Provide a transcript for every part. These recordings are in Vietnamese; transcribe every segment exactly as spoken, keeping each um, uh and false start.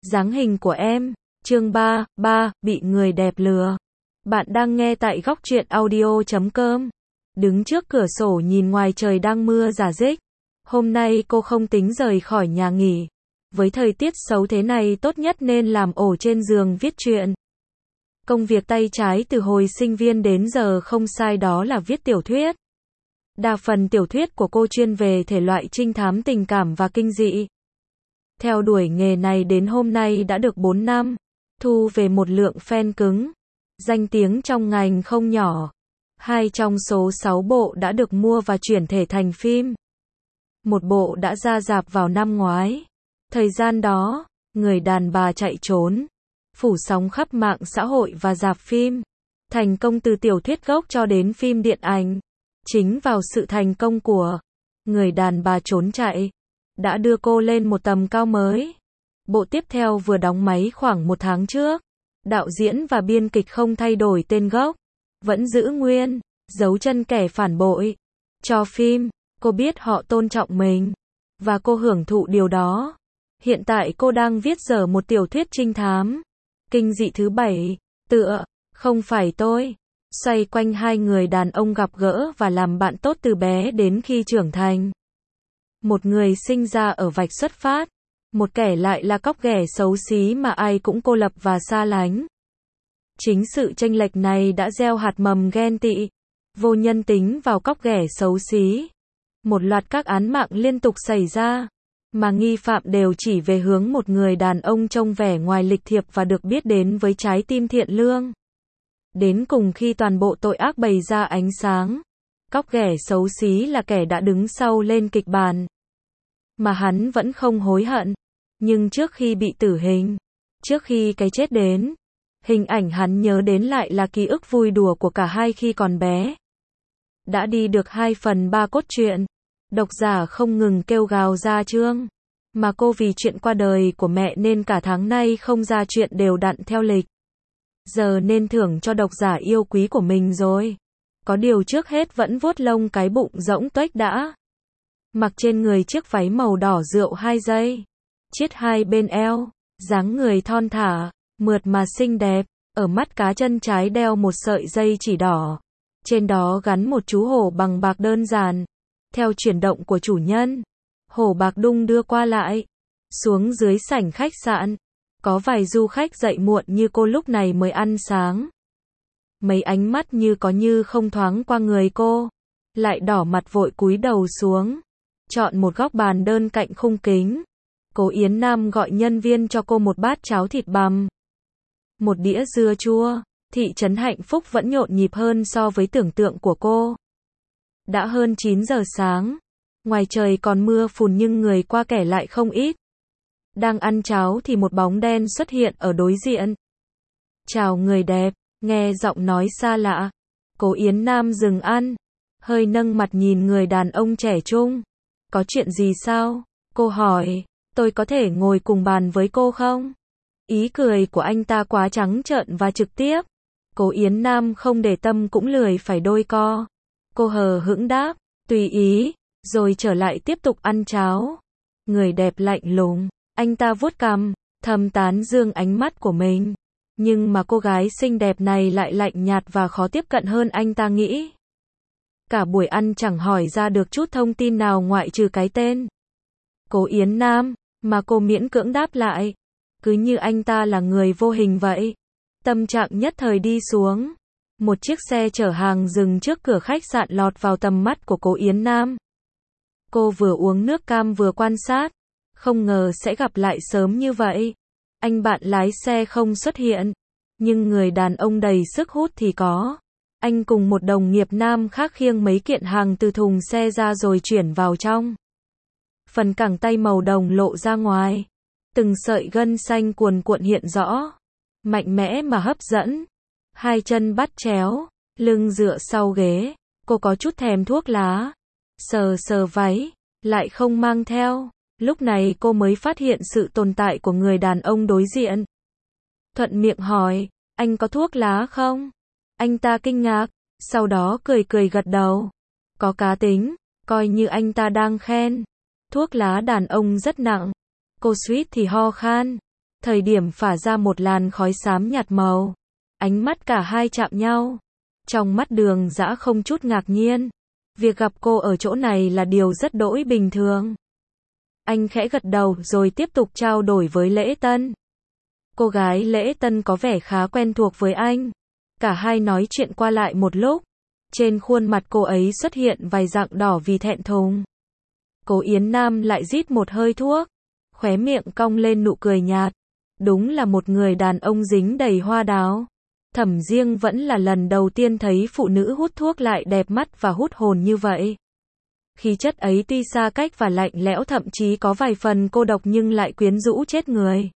Dáng hình của em. Chương ba, ba, bị người đẹp lừa. Bạn đang nghe tại góc truyện audio chấm com. Đứng trước cửa sổ nhìn ngoài trời đang mưa rả rích. Hôm nay cô không tính rời khỏi nhà nghỉ. Với thời tiết xấu thế này tốt nhất nên làm ổ trên giường viết truyện. Công việc tay trái từ hồi sinh viên đến giờ không sai, đó là viết tiểu thuyết. Đa phần tiểu thuyết của cô chuyên về thể loại trinh thám, tình cảm và kinh dị. Theo đuổi nghề này đến hôm nay đã được bốn năm, thu về một lượng fan cứng. Danh tiếng trong ngành không nhỏ. Hai trong số sáu bộ đã được mua và chuyển thể thành phim. Một bộ đã ra rạp vào năm ngoái. Thời gian đó, Người đàn bà chạy trốn phủ sóng khắp mạng xã hội và rạp phim. Thành công từ tiểu thuyết gốc cho đến phim điện ảnh. Chính vào sự thành công của Người đàn bà trốn chạy đã đưa cô lên một tầm cao mới. Bộ tiếp theo vừa đóng máy khoảng một tháng trước. Đạo diễn và biên kịch không thay đổi tên gốc, vẫn giữ nguyên, dấu chân kẻ phản bội. Cho phim, cô biết họ tôn trọng mình, và cô hưởng thụ điều đó. Hiện tại cô đang viết dở một tiểu thuyết trinh thám, kinh dị thứ bảy, tựa, Không phải tôi. Xoay quanh hai người đàn ông gặp gỡ và làm bạn tốt từ bé đến khi trưởng thành. Một người sinh ra ở vạch xuất phát, một kẻ lại là cóc ghẻ xấu xí mà ai cũng cô lập và xa lánh. Chính sự chênh lệch này đã gieo hạt mầm ghen tị, vô nhân tính vào cóc ghẻ xấu xí. Một loạt các án mạng liên tục xảy ra, mà nghi phạm đều chỉ về hướng một người đàn ông trông vẻ ngoài lịch thiệp và được biết đến với trái tim thiện lương. Đến cùng khi toàn bộ tội ác bày ra ánh sáng, cóc ghẻ xấu xí là kẻ đã đứng sau lên kịch bản. Mà hắn vẫn không hối hận. Nhưng trước khi bị tử hình, trước khi cái chết đến, hình ảnh hắn nhớ đến lại là ký ức vui đùa của cả hai khi còn bé. Đã đi được hai phần ba cốt truyện, độc giả không ngừng kêu gào ra chương. Mà cô vì chuyện qua đời của mẹ nên cả tháng nay không ra chuyện đều đặn theo lịch. Giờ nên thưởng cho độc giả yêu quý của mình rồi. Có điều trước hết vẫn vuốt lông cái bụng rỗng tuếch đã. Mặc trên người chiếc váy màu đỏ rượu hai dây, chiết hai bên eo, dáng người thon thả, mượt mà xinh đẹp. Ở mắt cá chân trái đeo một sợi dây chỉ đỏ. Trên đó gắn một chú hổ bằng bạc đơn giản. Theo chuyển động của chủ nhân, hổ bạc đung đưa qua lại. Xuống dưới sảnh khách sạn, có vài du khách dậy muộn như cô lúc này mới ăn sáng. Mấy ánh mắt như có như không thoáng qua người cô, lại đỏ mặt vội cúi đầu xuống. Chọn một góc bàn đơn cạnh khung kính. Cố Yến Nam gọi nhân viên cho cô một bát cháo thịt bằm, một đĩa dưa chua. Thị trấn hạnh phúc vẫn nhộn nhịp hơn so với tưởng tượng của cô. Đã hơn chín giờ sáng. Ngoài trời còn mưa phùn nhưng người qua kẻ lại không ít. Đang ăn cháo thì một bóng đen xuất hiện ở đối diện. Chào người đẹp, nghe giọng nói xa lạ. Cố Yến Nam dừng ăn, hơi nâng mặt nhìn người đàn ông trẻ trung. Có chuyện gì sao? Cô hỏi, tôi có thể ngồi cùng bàn với cô không? Ý cười của anh ta quá trắng trợn và trực tiếp. Cố Yến Nam không để tâm cũng lười phải đôi co. Cô hờ hững đáp, tùy ý, rồi trở lại tiếp tục ăn cháo. Người đẹp lạnh lùng, anh ta vuốt cằm, thầm tán dương ánh mắt của mình. Nhưng mà cô gái xinh đẹp này lại lạnh nhạt và khó tiếp cận hơn anh ta nghĩ. Cả buổi ăn chẳng hỏi ra được chút thông tin nào ngoại trừ cái tên Cố Yến Nam, mà cô miễn cưỡng đáp lại. Cứ như anh ta là người vô hình vậy. Tâm trạng nhất thời đi xuống. Một chiếc xe chở hàng dừng trước cửa khách sạn lọt vào tầm mắt của Cố Yến Nam. Cô vừa uống nước cam vừa quan sát. Không ngờ sẽ gặp lại sớm như vậy. Anh bạn lái xe không xuất hiện. Nhưng người đàn ông đầy sức hút thì có. Anh cùng một đồng nghiệp nam khác khiêng mấy kiện hàng từ thùng xe ra rồi chuyển vào trong. Phần cẳng tay màu đồng lộ ra ngoài. Từng sợi gân xanh cuồn cuộn hiện rõ. Mạnh mẽ mà hấp dẫn. Hai chân bắt chéo, lưng dựa sau ghế. Cô có chút thèm thuốc lá. Sờ sờ váy, lại không mang theo. Lúc này cô mới phát hiện sự tồn tại của người đàn ông đối diện. Thuận miệng hỏi, anh có thuốc lá không? Anh ta kinh ngạc, sau đó cười cười gật đầu. Có cá tính, coi như anh ta đang khen. Thuốc lá đàn ông rất nặng. Cô suýt thì ho khan. Thời điểm phả ra một làn khói xám nhạt màu. Ánh mắt cả hai chạm nhau. Trong mắt Đường Dã không chút ngạc nhiên. Việc gặp cô ở chỗ này là điều rất đỗi bình thường. Anh khẽ gật đầu rồi tiếp tục trao đổi với Lễ Tân. Cô gái Lễ Tân có vẻ khá quen thuộc với anh. Cả hai nói chuyện qua lại một lúc. Trên khuôn mặt cô ấy xuất hiện vài rạng đỏ vì thẹn thùng. Cố Yến Nam lại rít một hơi thuốc. Khóe miệng cong lên nụ cười nhạt. Đúng là một người đàn ông dính đầy hoa đào. Thẩm Diêng vẫn là lần đầu tiên thấy phụ nữ hút thuốc lại đẹp mắt và hút hồn như vậy. Khí chất ấy tuy xa cách và lạnh lẽo, thậm chí có vài phần cô độc nhưng lại quyến rũ chết người.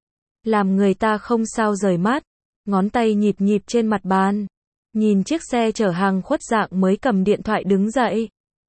Làm người ta không sao rời mắt. Ngón tay nhịp nhịp trên mặt bàn. Nhìn chiếc xe chở hàng khuất dạng mới cầm điện thoại đứng dậy.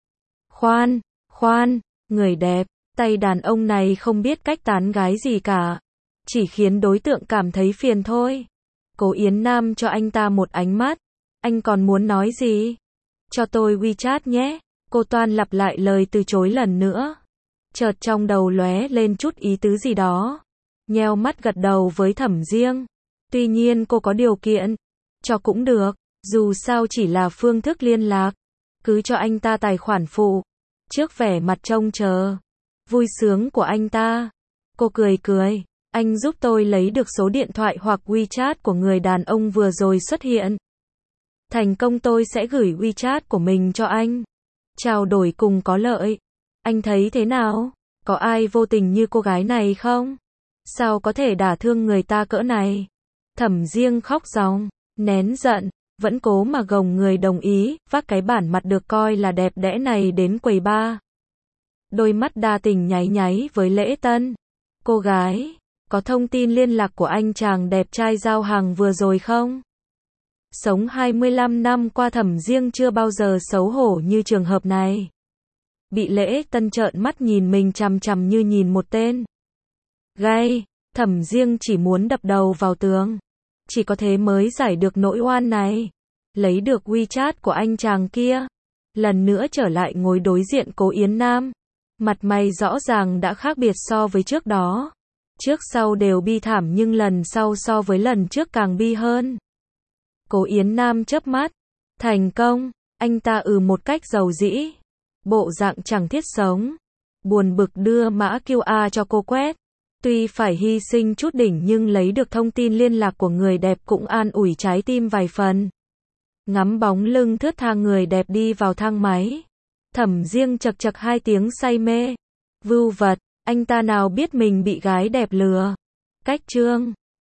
Khoan, khoan, người đẹp, tay đàn ông này không biết cách tán gái gì cả. Chỉ khiến đối tượng cảm thấy phiền thôi. Cố Yến Nam cho anh ta một ánh mắt. Anh còn muốn nói gì? Cho tôi WeChat nhé. Cô Toan lặp lại lời từ chối lần nữa. Chợt trong đầu lóe lên chút ý tứ gì đó. Nheo mắt gật đầu với Thẩm Diêng. Tuy nhiên cô có điều kiện. Cho cũng được. Dù sao chỉ là phương thức liên lạc. Cứ cho anh ta tài khoản phụ. Trước vẻ mặt trông chờ vui sướng của anh ta, cô cười cười. Anh giúp tôi lấy được số điện thoại hoặc WeChat của người đàn ông vừa rồi xuất hiện. Thành công tôi sẽ gửi WeChat của mình cho anh. Trao đổi cùng có lợi. Anh thấy thế nào? Có ai vô tình như cô gái này không? Sao có thể đả thương người ta cỡ này? Thẩm Diêng khóc ròng, nén giận, vẫn cố mà gồng người đồng ý, vác cái bản mặt được coi là đẹp đẽ này đến quầy bar. Đôi mắt đa tình nháy nháy với Lễ Tân. Cô gái, có thông tin liên lạc của anh chàng đẹp trai giao hàng vừa rồi không? Sống hai mươi lăm năm qua Thẩm Diêng chưa bao giờ xấu hổ như trường hợp này. Bị Lễ Tân trợn mắt nhìn mình chằm chằm như nhìn một tên gay, Thẩm Diêng chỉ muốn đập đầu vào tường. Chỉ có thế mới giải được nỗi oan này. Lấy được WeChat của anh chàng kia. Lần nữa trở lại ngồi đối diện Cố Yến Nam. Mặt mày rõ ràng đã khác biệt so với trước đó. Trước sau đều bi thảm nhưng lần sau so với lần trước càng bi hơn. Cố Yến Nam chớp mắt. Thành công. Anh ta ừ một cách dầu dĩ. Bộ dạng chẳng thiết sống. Buồn bực đưa mã quy rờ cho cô quét. Tuy phải hy sinh chút đỉnh nhưng lấy được thông tin liên lạc của người đẹp cũng an ủi trái tim vài phần. Ngắm bóng lưng thướt tha người đẹp đi vào thang máy. Thẩm Diêng chật chật hai tiếng say mê. Vưu vật, anh ta nào biết mình bị gái đẹp lừa. Cách chương